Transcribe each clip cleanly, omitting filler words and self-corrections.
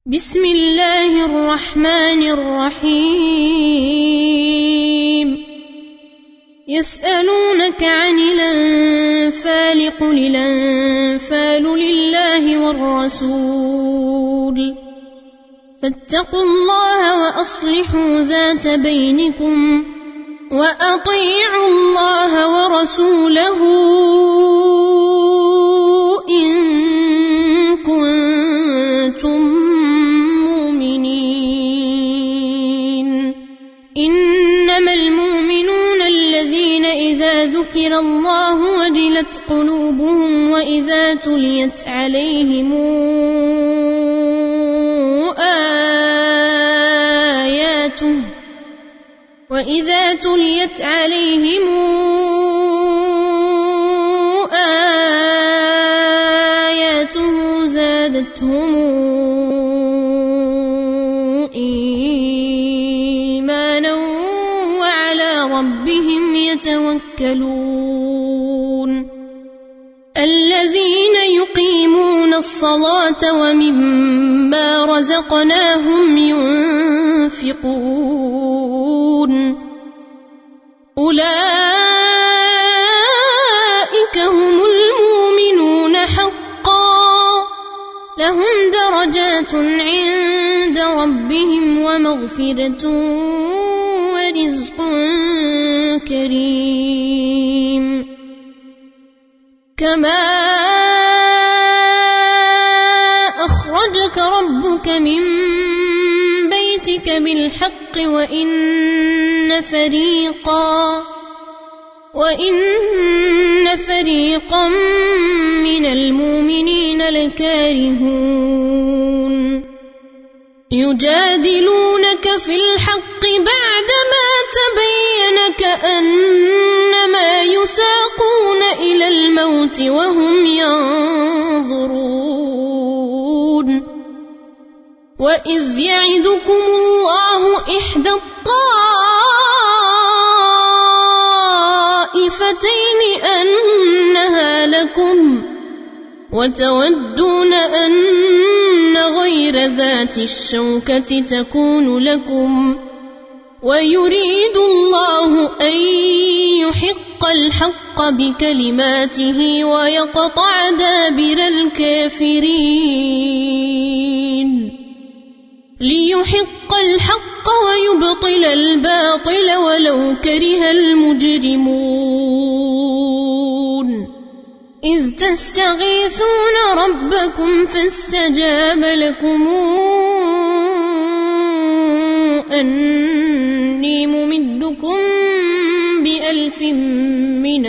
بسم الله الرحمن الرحيم يسألونك عن الأنفال قل الأنفال لله والرسول فاتقوا الله وأصلحوا ذات بينكم وأطيعوا الله ورسوله إن كنتم مؤمنين إنما المؤمنون الذين إذا ذكر الله وجلت قلوبهم وإذا تليت عليهم آياته زادتهم إيمانا وعلى ربهم يتوكلون الذين يقيمون الصلاة ومما رزقناهم ينفقون أولئك هم المؤمنون حقا لهم درجات عند ربهم ومغفرة ورزق كريم كما أخرجك ربك من بيتك بالحق وإن فريقا من المؤمنين لكارهون يجادلونك في الحق بعدما تبين كأنما يساقون إلى الموت وهم ينظرون وإذ يعدكم الله إحدى الطائفتين أنها لكم وتودون أن غير ذات الشوكة تكون لكم ويريد الله أن يحق الحق بكلماته ويقطع دابر الكافرين ليحق الحق ويبطل الباطل ولو كره المجرمون إذ تستغيثون ربكم فاستجاب لكم أني ممدكم ب1000 من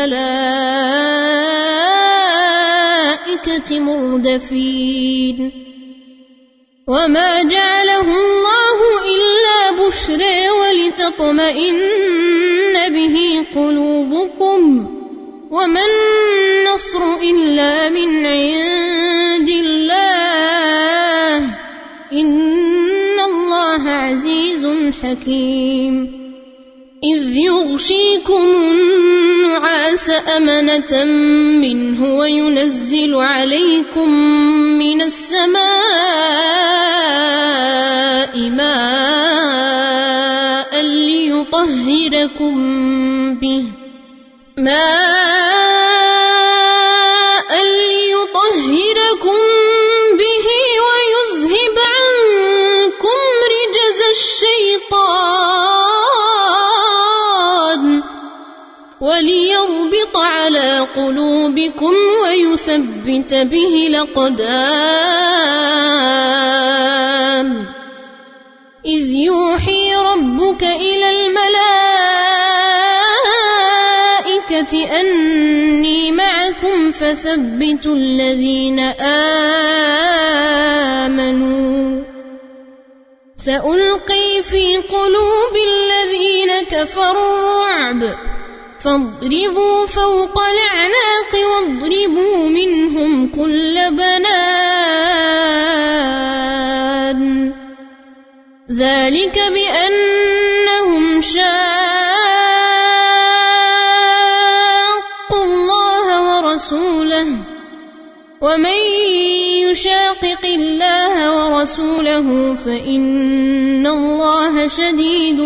الملائكة مردفين وما جعله الله إلا بشرى ولتطمئن به قلوبكم وما النصر إلا من عند الله إن الله عزيز حكيم إذ يغشيكم النعاس أمنة منه وينزل عليكم من السماء ماء ليطهركم به ويذهب عنكم رجز الشيطان وليربط على قلوبكم ويثبت به الأقدام إذ يوحي ربك إلى الملائكة أني معكم فثبتوا الذين آمنوا سألقي في قلوب الذين كفروا الرعب فاضربوا فوق الأعناق واضربوا منهم كل بنان ذلك بأنهم شاقوا الله ورسوله ومن يشاقق الله ورسوله فإن الله شديد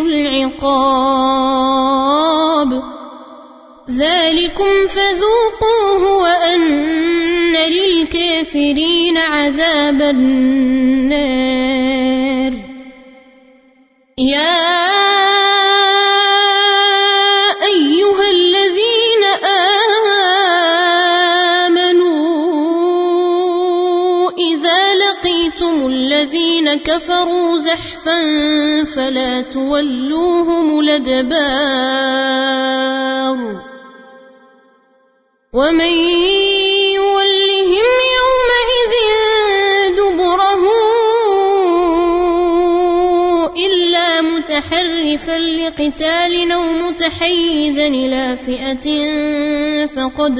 العقاب ذلكم فذوقوه وأن للكافرين عذاب النار يا أيها الذين آمنوا إذا لقيتم الذين كفروا زحفا فلا تولوهم الأدبار ومن يولهم يومئذ دبره إلا متحرفا لقتال أو متحيزا إلى فئة فقد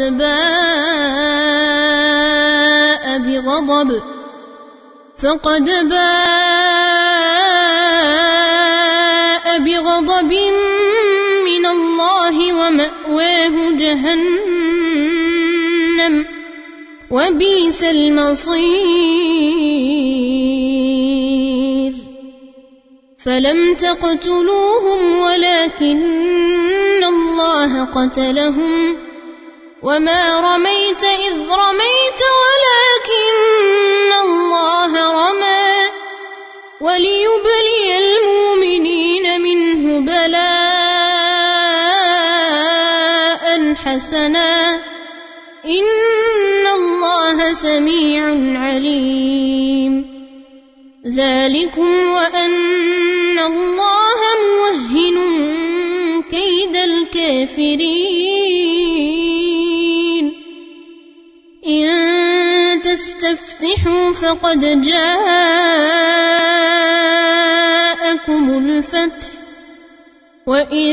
باء بغضب من الله ومأواه جهنم وبئس المصير فلم تقتلوهم ولكن الله قتلهم وما رميت إذ رميت ولكن الله رمى وليبلي المؤمنين منه بلاء حسنا إن الله سميع عليم ذلكم وأن الله موهن كيد الكافرين إن تستفتحوا فقد جاءكم الفتح وإن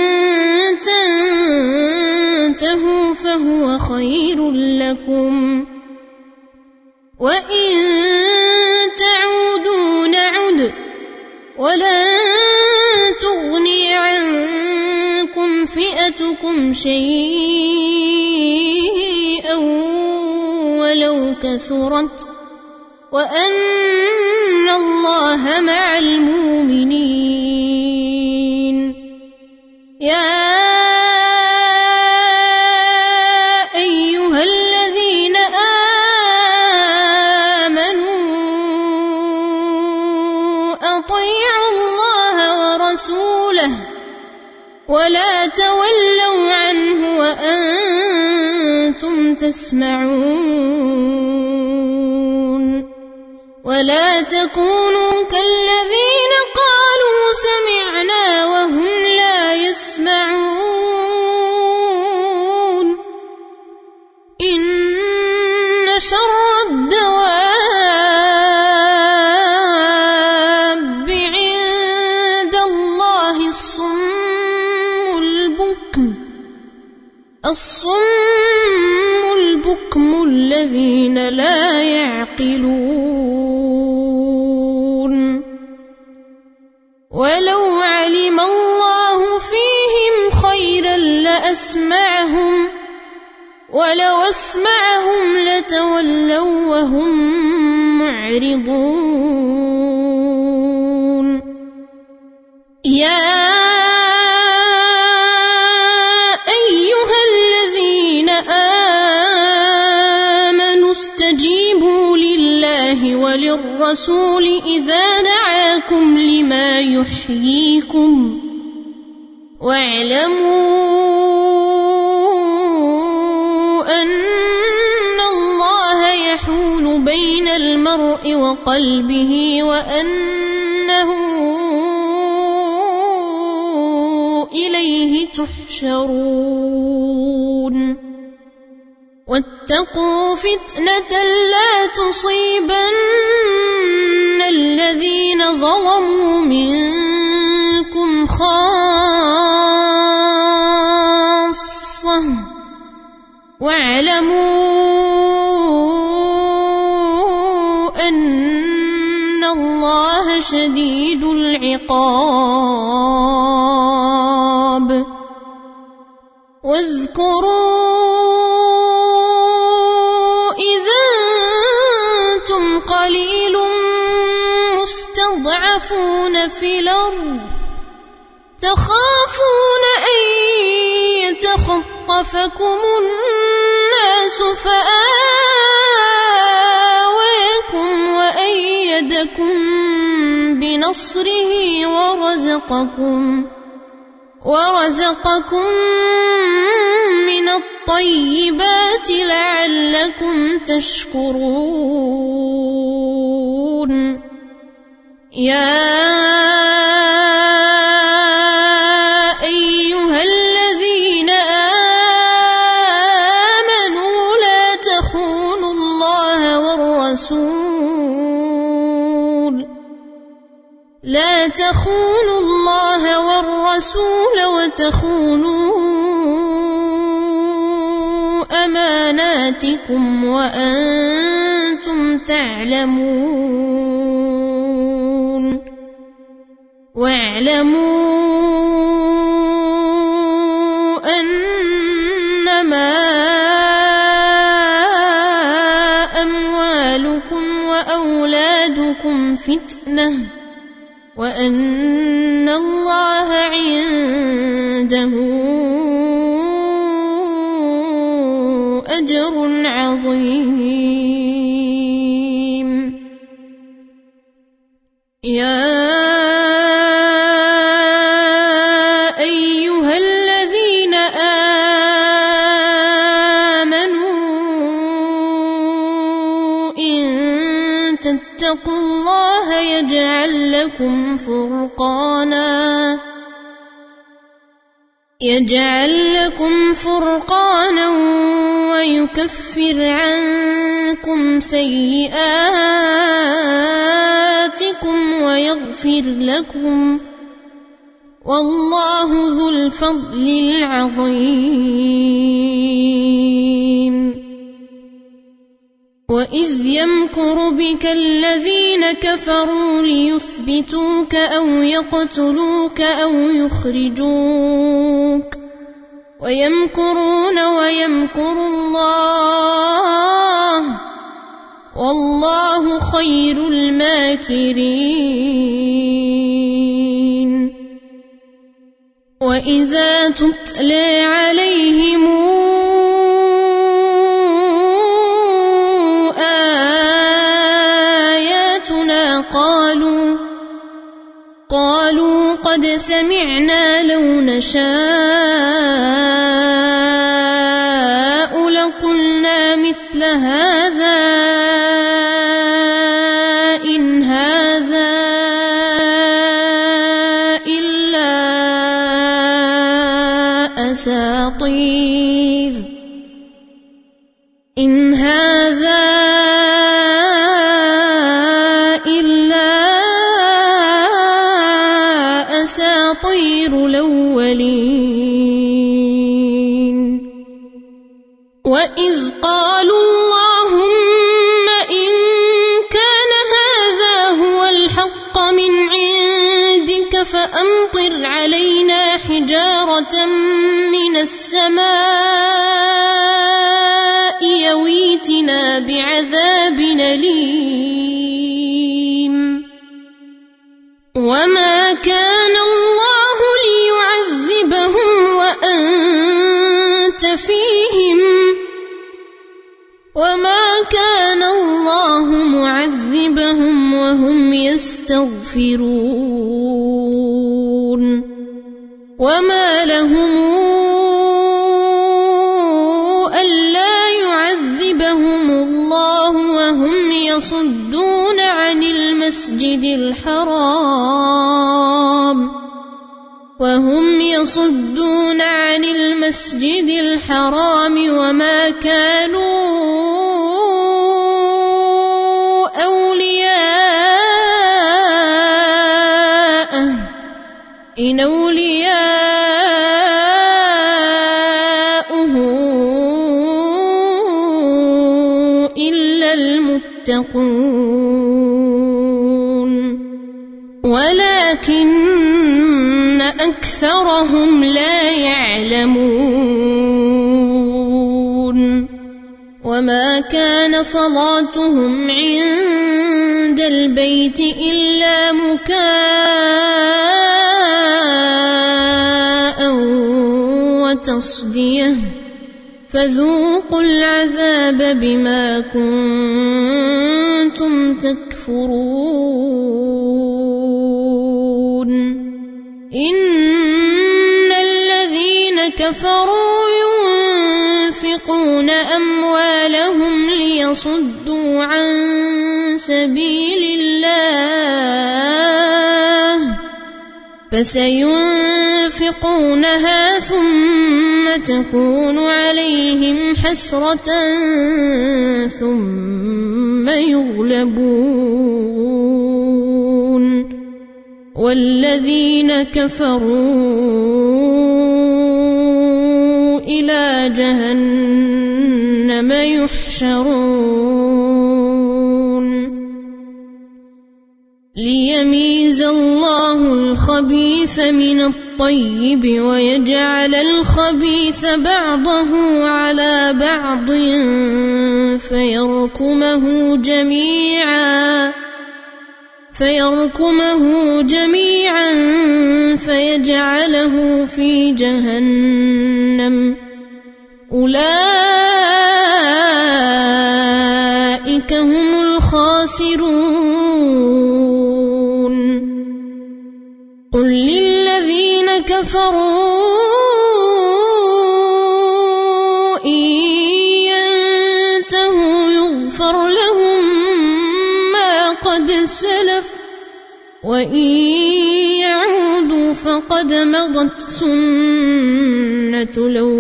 تنتهوا فهو خير لكم وإن تعودوا نعد ولن تغني عنكم فئتكم شيئا ولو كثرت وأن الله مع المؤمنين يا أيها الذين آمنوا أطيعوا الله ورسوله ولا تولوا عنه وأنتم تسمعون ولا تكونوا كالذين قالوا سمعنا وهم لا يسمعون إن شر الدواب عند الله الصم البكم الذين لا يعقلون ولو علم الله فيهم خيرا لأسمعهم ولو أسمعهم لتولوا وهم معرضون يا أيها الذين آمنوا استجيبوا لله وللرسول إذا دعاكم لما يحييكم واعلموا أن الله يحول بين المرء وقلبه وأنه إليه تحشرون واتقوا فتنة لا تصيبن الذين ظلموا منكم خاصة واعلموا أن الله شديد العقاب واذكروا إذا أنتم قليل في الأرض تخافون أن يتخطفكم الناس فآواكم وأيدكم بنصره ورزقكم من الطيبات لعلكم تشكرون يا أيها الذين آمنوا لا تخونوا الله والرسول وتخونوا أماناتكم وأنتم تعلمون واعلموا أنما أموالكم وأولادكم فتنة وأن الله عنده أجر عظيم يا أيها الذين آمنوا إن تتقوا الله يجعل لكم فرقانا ويكفر عنكم سيئاتكم ويغفر لكم والله ذو الفضل العظيم وإذ يمكر بك الذين كفروا ليثبتوك أو يقتلوك أو يخرجوك ويمكرون ويمكر الله والله خير الماكرين وإذا تتلى عليهم قالوا قد سمعنا لو نشاء لقلنا مثل هذا إن هذا إلا أساطير الأولين وإذ قالوا اللهم إن كان هذا هو الحق من عندك فأمطر علينا حجارة من السماء يويتنا بعذاب أليم وما كان الله ليعذبهم وأنت فيهم وما كان الله معذبهم وهم يستغفرون وما لهم ألا يعذبهم الله وهم يصدون عن المسجد الحرام وما كانوا أولياءه إن أولياؤه إلا المتقون ولكن أكثرهم لا يعلمون وما كان صلاتهم عند البيت إلا مكاء وتصدية فذوقوا العذاب بما كنتم تكفرون إن الذين كفروا ينفقون أموالهم ليصدوا عن سبيل الله فسينفقونها ثم تكون عليهم حسرة ثم يغلبون والذين كفروا إلى جهنم يحشرون ليميز الله الخبيث من الطيب ويجعل الخبيث بعضه على بعض فيركمه جميعا فيجعله في جهنم أولئك هم الخاسرون قل للذين كفروا إن ينتهوا يغفر لهم ما قد سلف وإن يعودوا فقد مضت سنة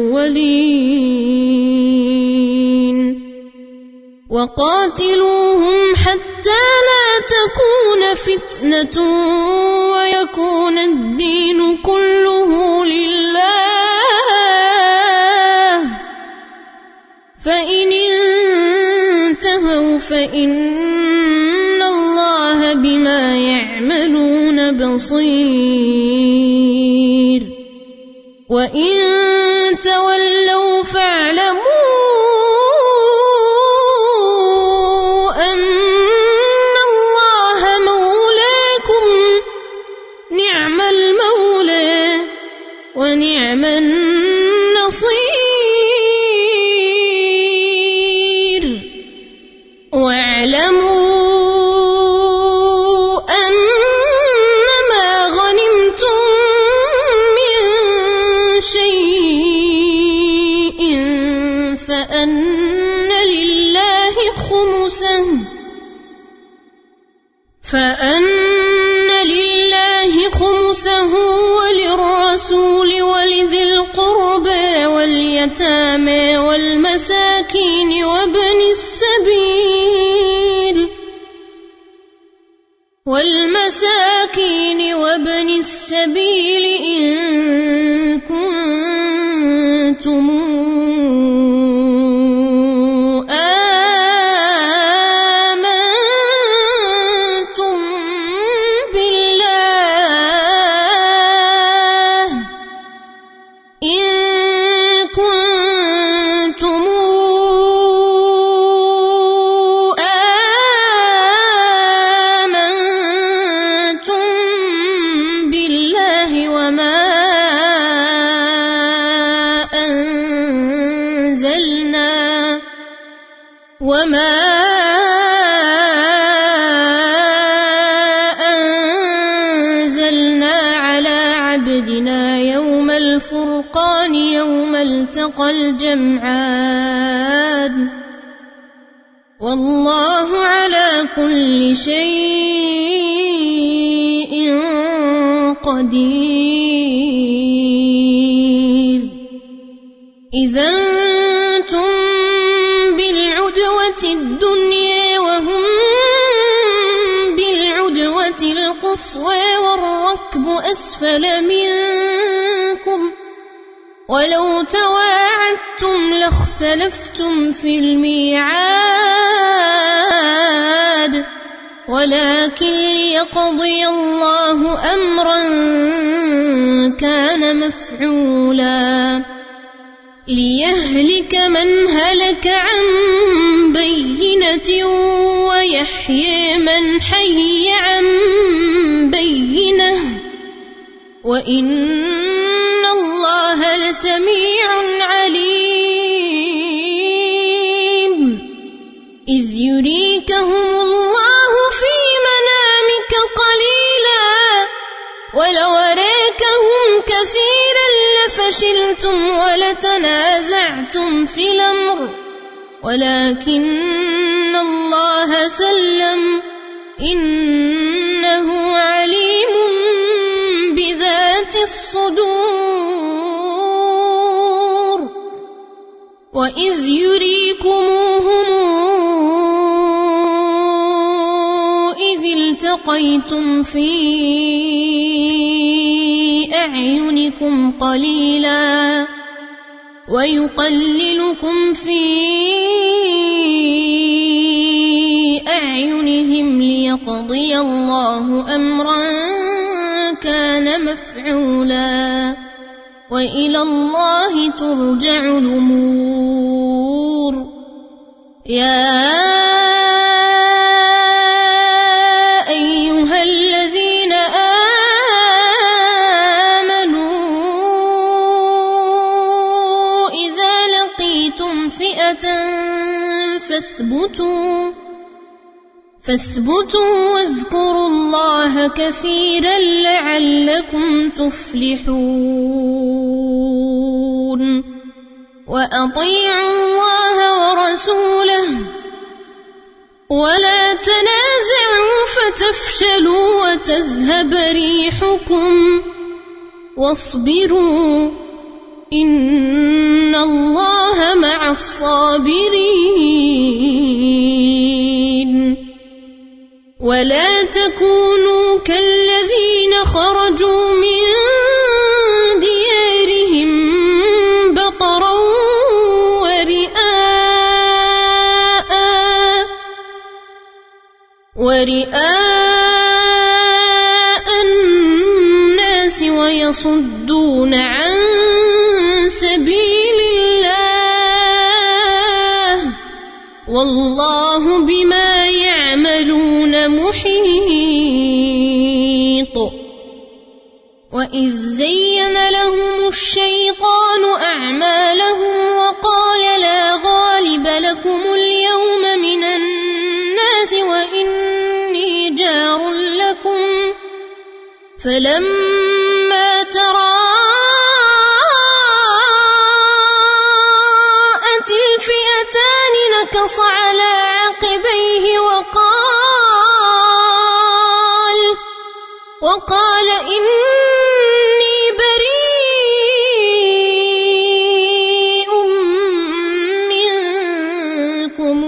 الأولين وقاتلوهم حتى لا تكون فتنة ويكون الدين كله لله فإن انتهوا فإن الله بما يعملون بصير وإن تولوا فاعلموا أن الله مولاكم نعم المولى ونعم النصير واعلموا أنما غنمتم من شيء فأن لله خمسه وللرسول ولذي القربى واليتامى والمساكين وابن السبيل إن كنتم وما أنزلنا على عبدنا يوم الفرقان يوم التقى الجمعان والله على كل شيء قدير إذا أنتم بالعدوة الدنيا وهم بالعدوة القصوى والركب أسفل منكم ولو تواعدتم لاختلفتم في الميعاد ولكن ليقضي الله أمرا كان مفعولا ليهلك من هلك عن بينة ويحيي من حي عن بينة وإن الله لسميع عليم إذ يريكهم الله في منامك قليلا ولو أراكهم كثيرا لفشلتم ولتنازعتم في الأمر ولكن الله سلم إنه عليم بذات الصدور وإذ يريكموهم إذ التقيتم في أعينكم قليلا ويقللكم في أعينهم ليقضي الله أمرا كان مفعولا وإلى الله ترجع الأمور يا أيها الذين آمنوا إذا لقيتم فئة فاثبتوا واذكروا الله كثيرا لعلكم تفلحون وأطيعوا الله ورسوله ولا تنازعوا فتفشلوا وتذهب ريحكم واصبروا إن الله مع الصابرين ولا تكونوا كالذين خرجوا من ديارهم بطرا ورئاء الناس ويصدون عن سبيل الله والله بما يعملون محيط وإذ زين لهم الشيطان أعمالهم وقال لا غالب لكم اليوم من الناس وإني جار لكم فلما تراءت الفئتان نكص على عقبيه وقال إني بريء منكم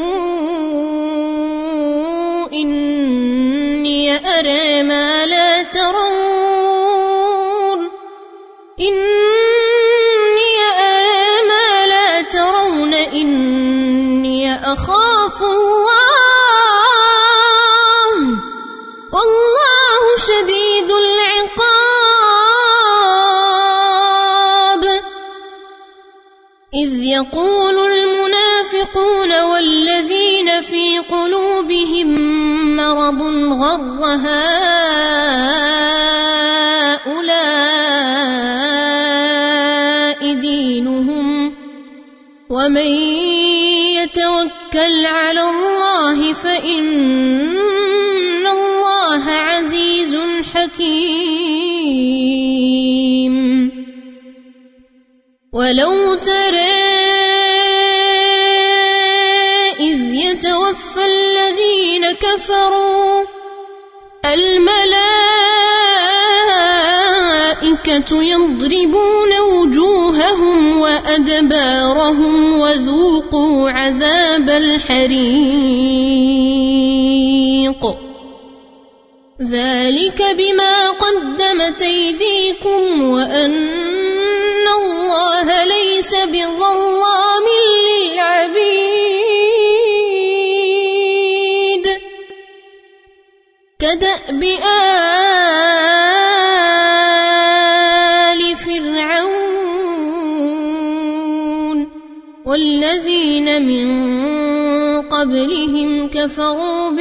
إني أرى ما لا ترون إني أخاف الله والله شديد العقاب إذ يقول المنافقون والذين في قلوبهم مرض غر هؤلاء دينهم ومن يتوكل على الله فإن الله عزيز حكيم ولو ترى إذ يتوفى الذين كفروا الملائكة يضربون وجوههم وأدبارهم وذوقوا عذاب الحريق ذلك بما قدمت أيديكم وأن الله ليس بظلام للعبيد كدأب آل فرعون من قبلهم كفروا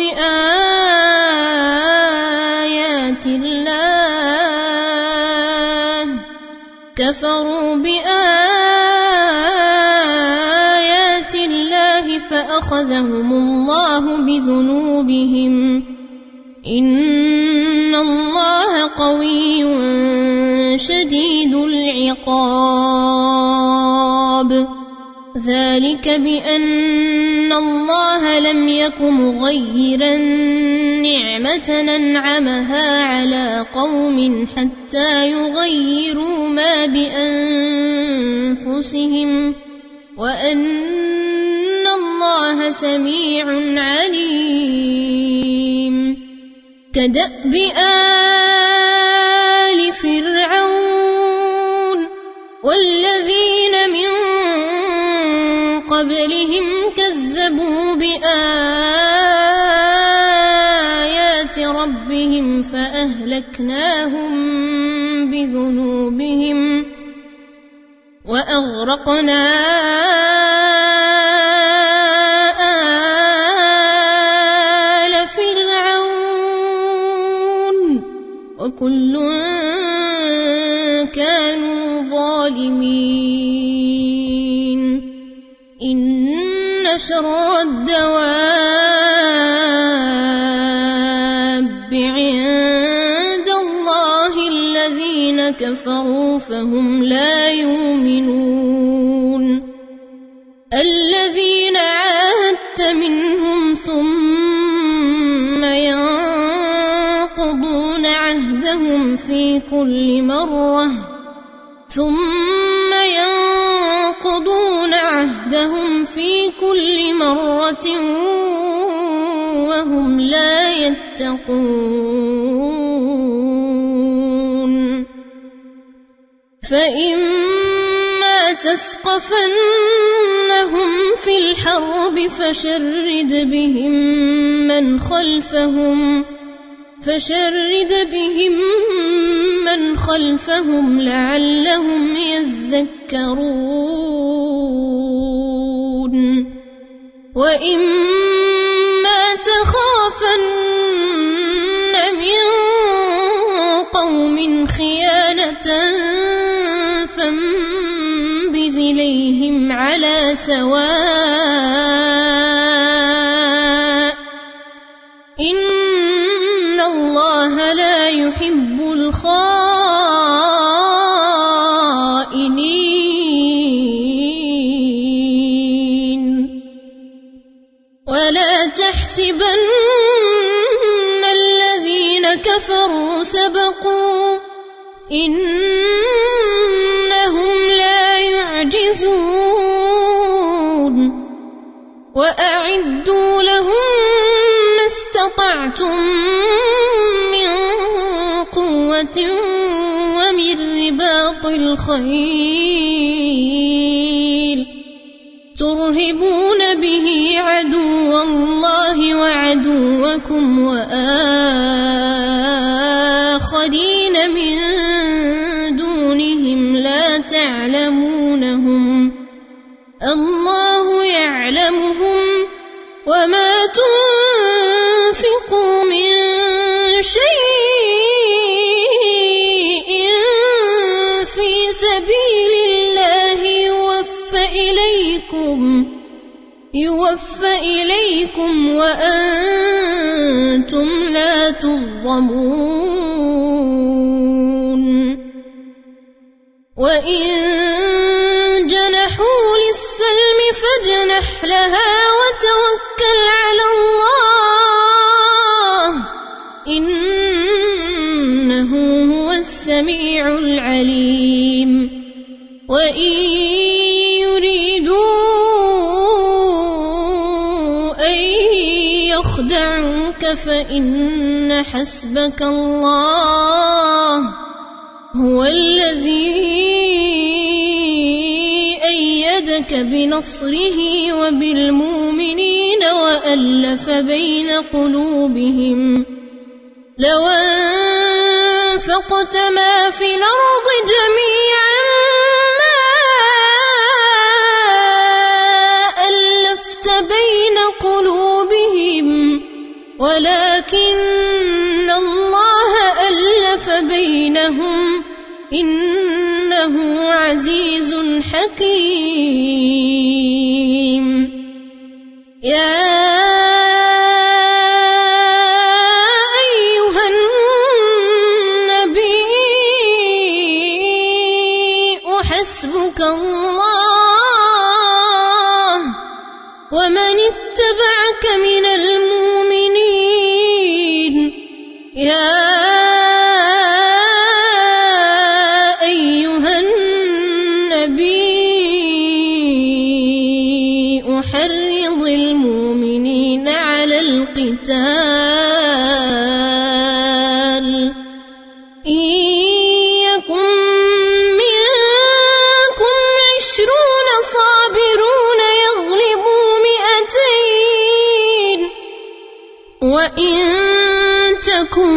بآيات الله فأخذهم الله بذنوبهم إن الله قوي شديد العقاب ذلك بأن الله لم يك مغيرا نعمة أنعمها على قوم حتى يغيروا ما بأنفسهم وأن الله سميع عليم كدأب آل فرعون والذين من قبلهم كذبوا بآيات ربهم فأهلكناهم بذنوبهم وأغرقنا آل فرعون وكل كانوا ظالمين إن شر الدواب عند الله الذين كفروا فهم لا يؤمنون الذين عاهدت منهم ثم ينقضون عهدهم في كل مرة وهم لا يتقون فإما تثقفنهم في الحرب فشرد بهم من خلفهم لعلهم يذكرون وإما تخافن من قوم خيانة فانبذ إليهم على سواء إن الله لا يحب الخائنين ولا تحسبن الذين كفروا سبقوا إنهم لا يعجزون وأعدوا لهم ما استطعتم من قوة ومن رباط الخيل ترهبون به عدو الله وعدوكم وآخرين من دونهم لا تعلمونهم الله يعلمهم وما تنفقوا من شيء في سبيل الله يوفى إليكم وأنتم لا تظلمون وإن جنحوا للسلم فاجنح لها وتوكل على الله إنه هو السميع العليم وإن يريدوا أن يخدعوك فإن حسبك الله هو الذي أيدك بنصره وبالمؤمنين وألف بين قلوبهم لو أنفقت ما في الأرض جميعا ما ولكن الله ألف بينهم إنه عزيز حكيم يا أيها النبي حسبك الله ومن اتبعك من المؤمنين يا أيها النبي حرض المؤمنين على القتال إن يكن منكم 20 صابرون يغلبوا 200 وإن تكن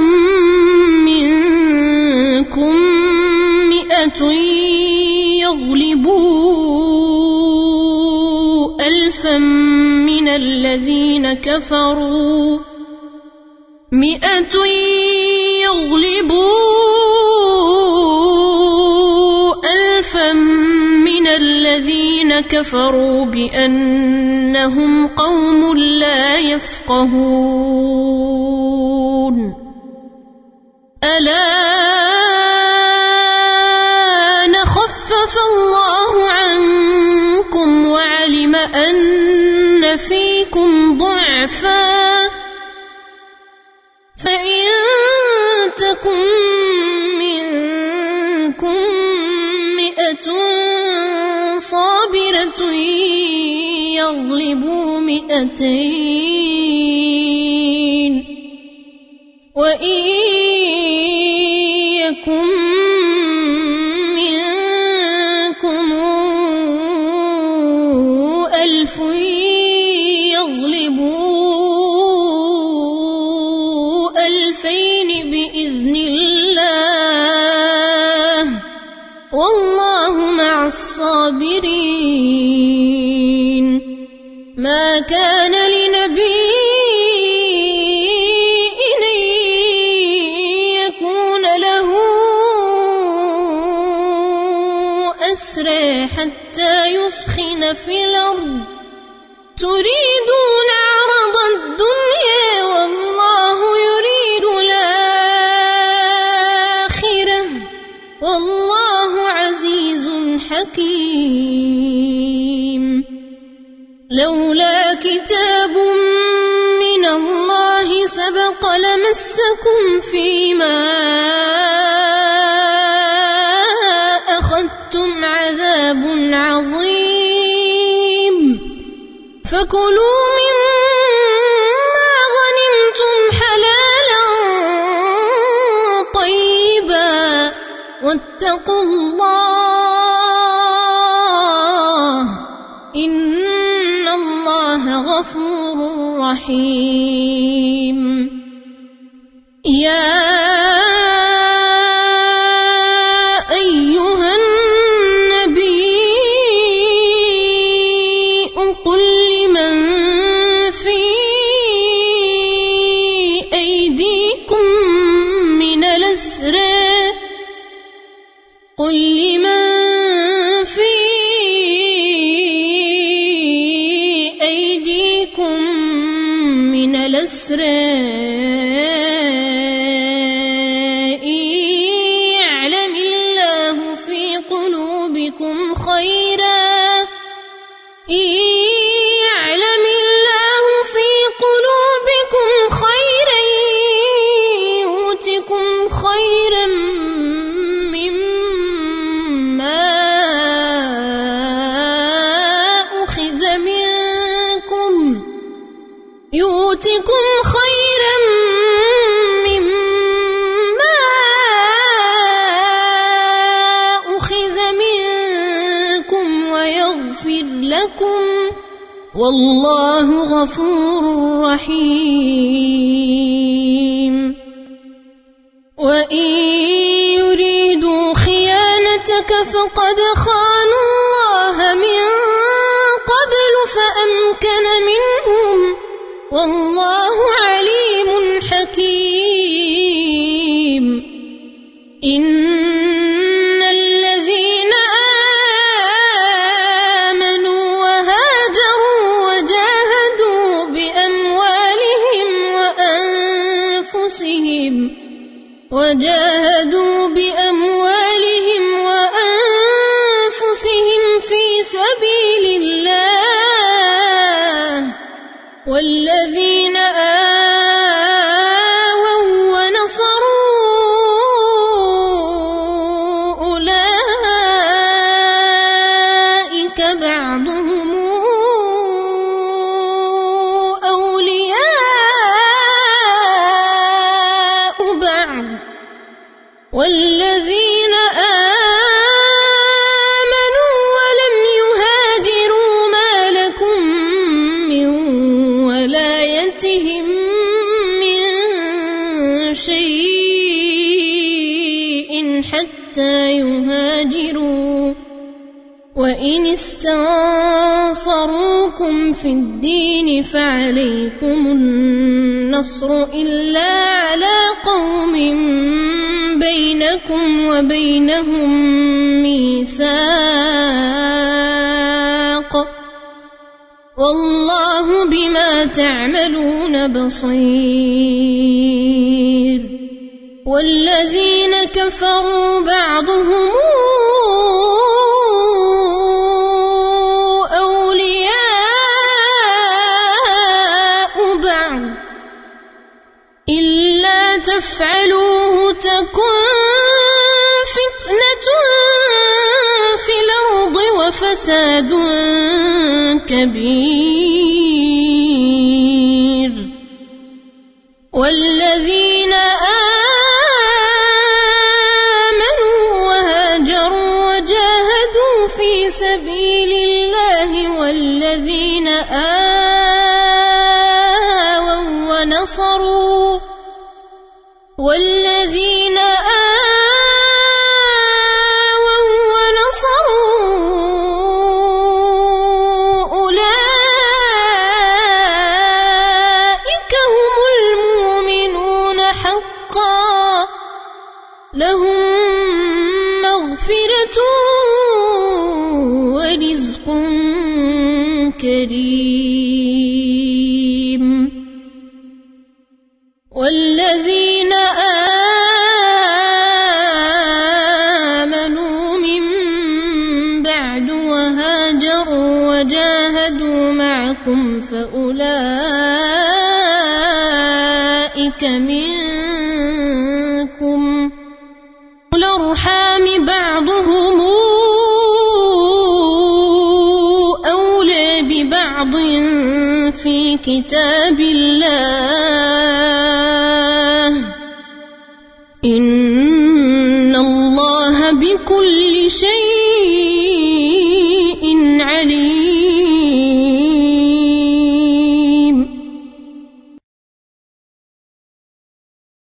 منكم 100 يغلبوا 1000 من الذين كفروا 100 يغلبوا 1000 من الذين كفروا بأنهم قوم لا يفقهون الآن خفف الله عنكم وعلم أن فيكم ضعفا فإن تكن منكم 100 صابرة يغلبوا 200 وإن يكن منكم 1000 يغلبوا 2000 بإذن الله والله مع الصابرين ما كان لنبي أن يكون له أسرى حتى يثخن في الأرض تريدون عرض الدنيا والله يريد الآخرة والله عزيز حكيم لولا كتاب من الله سبق لمسكم فيما أخذتم عذاب عظيم فكلوا مما غنمتم حلالا طيبا واتقوا الله إن الله غفور رحيم يا أيها النبي قل لمن في أيديكم من الأسرى يعلم الله في قلوبكم خيرا يعلم الله في قلوبكم خيرا يؤتكم خيرا مما أخذ منكم يؤتكم خيرا مما أخذ منكم ويغفر لكم والله غفور رحيم وإن يريدوا خيانتك فقد خانوا الله من قبل فأمكن منهم والله عليم وجاهدوا بأموالهم وأنفسهم في سبيل الله والذين آووا ونصروا أولئك بعضهم أولياء بعض والذين آمنوا ولم يهاجروا ما لكم من ولايتهم من شيء حتى يهاجروا وإن استنصروكم في الدين فعليكم النصر إلا على قوم بينكم وبينهم ميثاق والله بما تعملون بصير والذين كفروا بعضهم أولياء بعض إلا تفعلوه تكن فتنة في الأرض وفساد كبير والذين آمنوا وهاجروا وجاهدوا في سبيل الله والذين آووا ونصروا أولئك هم المؤمنون حقا لهم مغفرة ورزق كريم والذين آمنوا من بعد وهاجروا وجاهدوا معكم فأولئك منكم أولو الأرحام بعضهم أولى ببعض في كتاب الله إن الله بكل شيء عليم